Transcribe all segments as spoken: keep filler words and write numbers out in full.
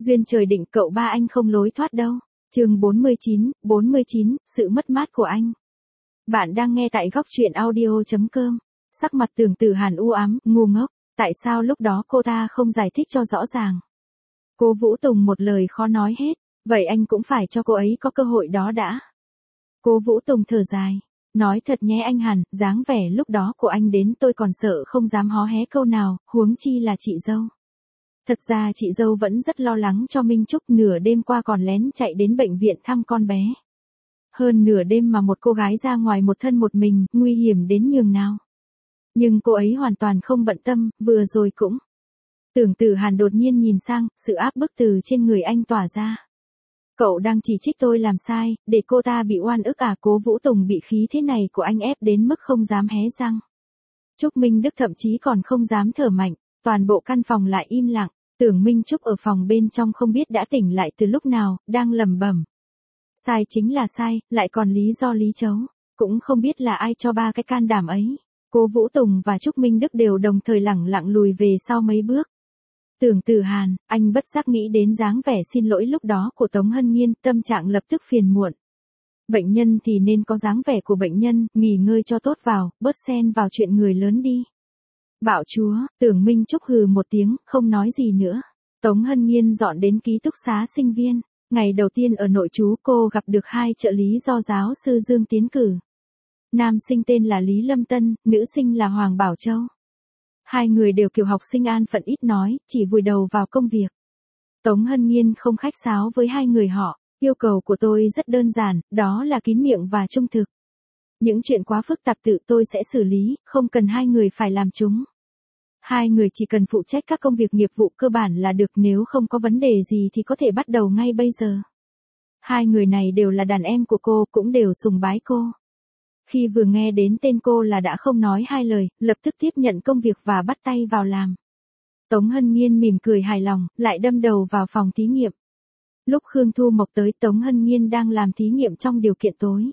Duyên trời định cậu ba anh không lối thoát đâu. Chương bốn mươi chín, bốn mươi chín, sự mất mát của anh. Bạn đang nghe tại góc truyện audio chấm com. Sắc mặt Tưởng Tử Hàn u ám, ngu ngốc, tại sao lúc đó cô ta không giải thích cho rõ ràng? Cố Vũ Tùng một lời khó nói hết, vậy anh cũng phải cho cô ấy có cơ hội đó đã. Cố Vũ Tùng thở dài, nói thật nhé anh Hàn, dáng vẻ lúc đó của anh đến tôi còn sợ không dám hó hé câu nào, huống chi là chị dâu. Thật ra chị dâu vẫn rất lo lắng cho Minh Trúc, nửa đêm qua còn lén chạy đến bệnh viện thăm con bé. Hơn nửa đêm mà một cô gái ra ngoài một thân một mình, nguy hiểm đến nhường nào. Nhưng cô ấy hoàn toàn không bận tâm, vừa rồi cũng. Tưởng Tử Hàn đột nhiên nhìn sang, sự áp bức từ trên người anh tỏa ra. Cậu đang chỉ trích tôi làm sai, để cô ta bị oan ức à? Cố Vũ Tùng bị khí thế này của anh ép đến mức không dám hé răng. Trúc Minh Đức thậm chí còn không dám thở mạnh, toàn bộ căn phòng lại im lặng. Tưởng Minh Trúc ở phòng bên trong không biết đã tỉnh lại từ lúc nào, đang lẩm bẩm. Sai chính là sai, lại còn lý do lý chấu, cũng không biết là ai cho ba cái can đảm ấy. Cố Vũ Tùng và Trúc Minh Đức đều đồng thời lẳng lặng lùi về sau mấy bước. Tưởng Tử Hàn, anh bất giác nghĩ đến dáng vẻ xin lỗi lúc đó của Tống Hân Nhiên, tâm trạng lập tức phiền muộn. Bệnh nhân thì nên có dáng vẻ của bệnh nhân, nghỉ ngơi cho tốt vào, bớt xen vào chuyện người lớn đi. Bạo chúa, Tưởng Minh Trúc hừ một tiếng, không nói gì nữa. Tống Hân Nhiên dọn đến ký túc xá sinh viên. Ngày đầu tiên ở nội trú cô gặp được hai trợ lý do giáo sư Dương tiến cử. Nam sinh tên là Lý Lâm Tân, nữ sinh là Hoàng Bảo Châu. Hai người đều kiểu học sinh an phận ít nói, chỉ vùi đầu vào công việc. Tống Hân Nhiên không khách sáo với hai người họ, yêu cầu của tôi rất đơn giản, đó là kín miệng và trung thực. Những chuyện quá phức tạp tự tôi sẽ xử lý, không cần hai người phải làm chúng. Hai người chỉ cần phụ trách các công việc nghiệp vụ cơ bản là được, nếu không có vấn đề gì thì có thể bắt đầu ngay bây giờ. Hai người này đều là đàn em của cô, cũng đều sùng bái cô. Khi vừa nghe đến tên cô là đã không nói hai lời, lập tức tiếp nhận công việc và bắt tay vào làm. Tống Hân Nhiên mỉm cười hài lòng, lại đâm đầu vào phòng thí nghiệm. Lúc Khương Thu Mộc tới, Tống Hân Nhiên đang làm thí nghiệm trong điều kiện tối.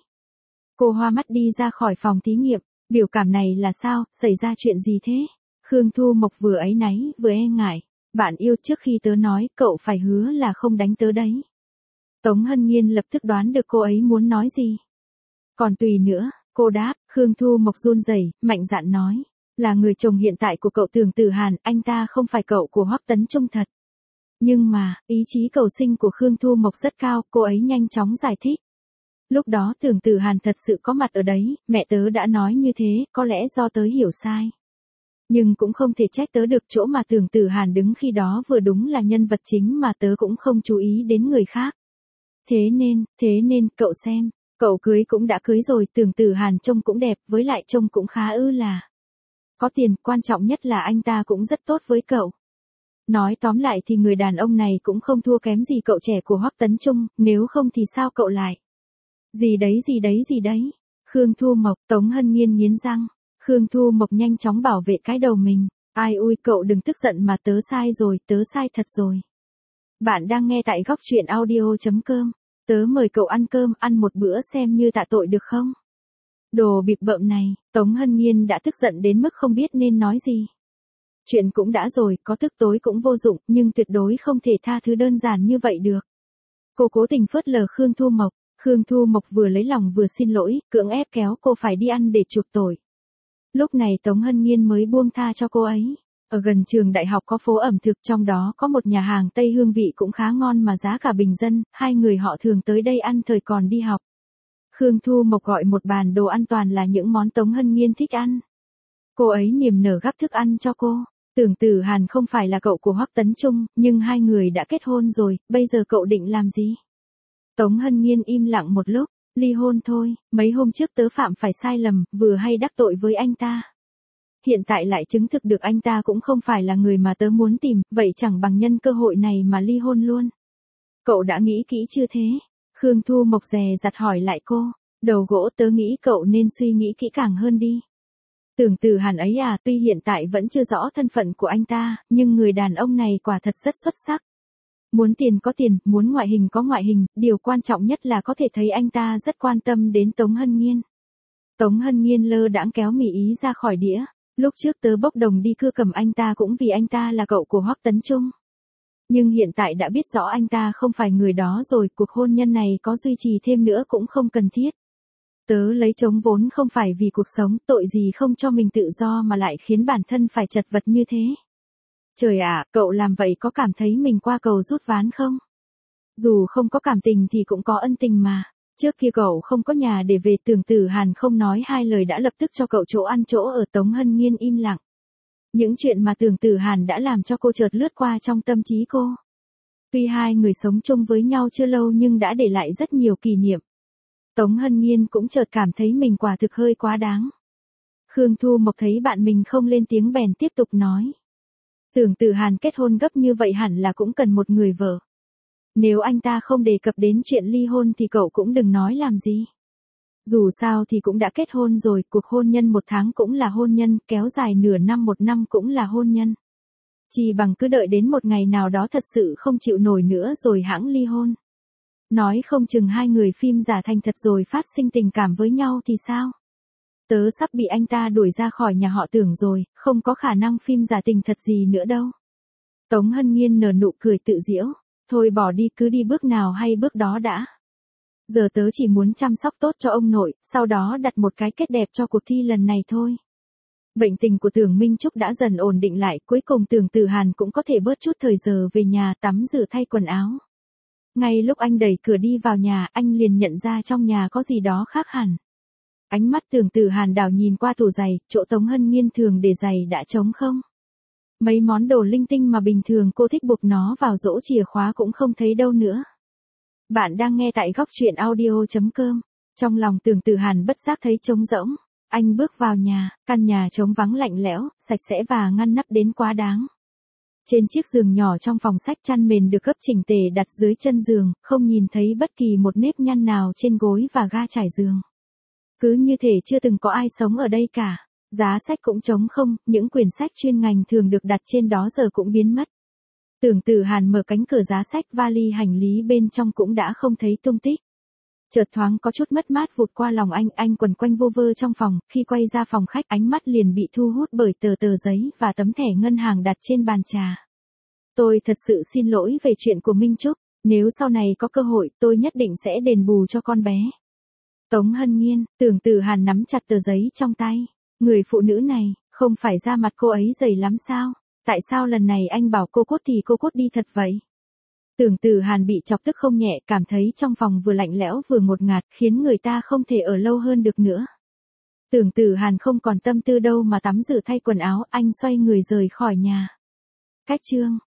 Cô hoa mắt đi ra khỏi phòng thí nghiệm, biểu cảm này là sao, xảy ra chuyện gì thế? Khương Thu Mộc vừa áy náy, vừa e ngại. Bạn yêu, trước khi tớ nói, cậu phải hứa là không đánh tớ đấy. Tống Hân Nhiên lập tức đoán được cô ấy muốn nói gì. Còn tùy nữa, cô đáp. Khương Thu Mộc run rẩy, mạnh dạn nói. Là người chồng hiện tại của cậu Tưởng Tử Hàn, anh ta không phải cậu của Hoắc Tấn Trung thật. Nhưng mà, ý chí cầu sinh của Khương Thu Mộc rất cao, cô ấy nhanh chóng giải thích. Lúc đó Tưởng Tử Hàn thật sự có mặt ở đấy, mẹ tớ đã nói như thế, có lẽ do tớ hiểu sai. Nhưng cũng không thể trách tớ được, chỗ mà Tưởng Tử Hàn đứng khi đó vừa đúng là nhân vật chính mà tớ cũng không chú ý đến người khác. Thế nên, thế nên, cậu xem, cậu cưới cũng đã cưới rồi, Tưởng Tử Hàn trông cũng đẹp, với lại trông cũng khá ư là. Có tiền, quan trọng nhất là anh ta cũng rất tốt với cậu. Nói tóm lại thì người đàn ông này cũng không thua kém gì cậu trẻ của Hoắc Tấn Trung, nếu không thì sao cậu lại. Gì đấy gì đấy gì đấy. Khương Thu Mộc, Tống Hân Nhiên nghiến răng. Khương Thu Mộc nhanh chóng bảo vệ cái đầu mình. Ai ui, cậu đừng tức giận mà, tớ sai rồi, tớ sai thật rồi. Bạn đang nghe tại góc truyện audio chấm com. Tớ mời cậu ăn cơm, ăn một bữa xem như tạ tội được không? Đồ bịp bợm này, Tống Hân Nhiên đã tức giận đến mức không biết nên nói gì. Chuyện cũng đã rồi, có tức tối cũng vô dụng, nhưng tuyệt đối không thể tha thứ đơn giản như vậy được. Cô cố tình phớt lờ Khương Thu Mộc. Khương Thu Mộc vừa lấy lòng vừa xin lỗi, cưỡng ép kéo cô phải đi ăn để chuộc tội. Lúc này Tống Hân Nhiên mới buông tha cho cô ấy. Ở gần trường đại học có phố ẩm thực, trong đó có một nhà hàng Tây hương vị cũng khá ngon mà giá cả bình dân, hai người họ thường tới đây ăn thời còn đi học. Khương Thu Mộc gọi một bàn đồ ăn toàn là những món Tống Hân Nhiên thích ăn. Cô ấy niềm nở gắp thức ăn cho cô. Tưởng Tử Hàn không phải là cậu của Hoắc Tấn Trung, nhưng hai người đã kết hôn rồi, bây giờ cậu định làm gì? Tống Hân Nhiên im lặng một lúc. Ly hôn thôi, mấy hôm trước tớ phạm phải sai lầm, vừa hay đắc tội với anh ta. Hiện tại lại chứng thực được anh ta cũng không phải là người mà tớ muốn tìm, vậy chẳng bằng nhân cơ hội này mà ly hôn luôn. Cậu đã nghĩ kỹ chưa thế? Khương Thu Mộc dè dặt hỏi lại cô. Đầu gỗ, tớ nghĩ cậu nên suy nghĩ kỹ càng hơn đi. Tưởng Tử Hàn ấy à, tuy hiện tại vẫn chưa rõ thân phận của anh ta, nhưng người đàn ông này quả thật rất xuất sắc. Muốn tiền có tiền, muốn ngoại hình có ngoại hình, điều quan trọng nhất là có thể thấy anh ta rất quan tâm đến Tống Hân Nhiên. Tống Hân Nhiên lơ đãng kéo mì ý ra khỏi đĩa. Lúc trước tớ bốc đồng đi cưa cầm anh ta cũng vì anh ta là cậu của Hoắc Tấn Trung. Nhưng hiện tại đã biết rõ anh ta không phải người đó rồi, cuộc hôn nhân này có duy trì thêm nữa cũng không cần thiết. Tớ lấy chồng vốn không phải vì cuộc sống, tội gì không cho mình tự do mà lại khiến bản thân phải chật vật như thế. Trời ạ, cậu làm vậy có cảm thấy mình qua cầu rút ván không? Dù không có cảm tình thì cũng có ân tình mà. Trước kia cậu không có nhà để về, Tưởng Tử Hàn không nói hai lời đã lập tức cho cậu chỗ ăn chỗ ở. Tống Hân Nghiên im lặng. Những chuyện mà Tưởng Tử Hàn đã làm cho cô chợt lướt qua trong tâm trí cô. Tuy hai người sống chung với nhau chưa lâu nhưng đã để lại rất nhiều kỷ niệm. Tống Hân Nghiên cũng chợt cảm thấy mình quả thực hơi quá đáng. Khương Thu Mộc thấy bạn mình không lên tiếng bèn tiếp tục nói. Tưởng Tử Hàn kết hôn gấp như vậy hẳn là cũng cần một người vợ. Nếu anh ta không đề cập đến chuyện ly hôn thì cậu cũng đừng nói làm gì. Dù sao thì cũng đã kết hôn rồi, cuộc hôn nhân một tháng cũng là hôn nhân, kéo dài nửa năm một năm cũng là hôn nhân. Chỉ bằng cứ đợi đến một ngày nào đó thật sự không chịu nổi nữa rồi hãng ly hôn. Nói không chừng hai người phim giả thành thật rồi phát sinh tình cảm với nhau thì sao? Tớ sắp bị anh ta đuổi ra khỏi nhà họ Tưởng rồi, không có khả năng phim giả tình thật gì nữa đâu. Tống Hân Nghiên nở nụ cười tự giễu. Thôi bỏ đi, cứ đi bước nào hay bước đó đã. Giờ tớ chỉ muốn chăm sóc tốt cho ông nội, sau đó đặt một cái kết đẹp cho cuộc thi lần này thôi. Bệnh tình của Tưởng Minh Trúc đã dần ổn định lại, cuối cùng Tưởng Tử Hàn cũng có thể bớt chút thời giờ về nhà tắm rửa thay quần áo. Ngay lúc anh đẩy cửa đi vào nhà, anh liền nhận ra trong nhà có gì đó khác hẳn. Ánh mắt Tưởng Tử Hàn đảo nhìn qua tủ giày, chỗ Tống Hân Nghiên thường để giày đã trống không. Mấy món đồ linh tinh mà bình thường cô thích buộc nó vào rỗ chìa khóa cũng không thấy đâu nữa. Bạn đang nghe tại góc truyện audio chấm com. Trong lòng Tưởng Tử Hàn bất giác thấy trống rỗng. Anh bước vào nhà, căn nhà trống vắng lạnh lẽo, sạch sẽ và ngăn nắp đến quá đáng. Trên chiếc giường nhỏ trong phòng sách, chăn mền được gấp chỉnh tề đặt dưới chân giường, không nhìn thấy bất kỳ một nếp nhăn nào trên gối và ga trải giường. Cứ như thể chưa từng có ai sống ở đây cả. Giá sách cũng trống không, những quyển sách chuyên ngành thường được đặt trên đó giờ cũng biến mất. Tưởng Tử Hàn mở cánh cửa giá sách, vali hành lý bên trong cũng đã không thấy tung tích. Chợt thoáng có chút mất mát vụt qua lòng anh, anh quần quanh vô vơ trong phòng, khi quay ra phòng khách ánh mắt liền bị thu hút bởi tờ tờ giấy và tấm thẻ ngân hàng đặt trên bàn trà. Tôi thật sự xin lỗi về chuyện của Minh Trúc, nếu sau này có cơ hội tôi nhất định sẽ đền bù cho con bé. Tống Hân Nghiên, Tưởng Tử Hàn nắm chặt tờ giấy trong tay. Người phụ nữ này, không phải da mặt cô ấy dày lắm sao? Tại sao lần này anh bảo cô cốt thì cô cốt đi thật vậy? Tưởng Tử Hàn bị chọc tức không nhẹ, cảm thấy trong phòng vừa lạnh lẽo vừa ngột ngạt, khiến người ta không thể ở lâu hơn được nữa. Tưởng Tử Hàn không còn tâm tư đâu mà tắm rửa thay quần áo, anh xoay người rời khỏi nhà. Cách chương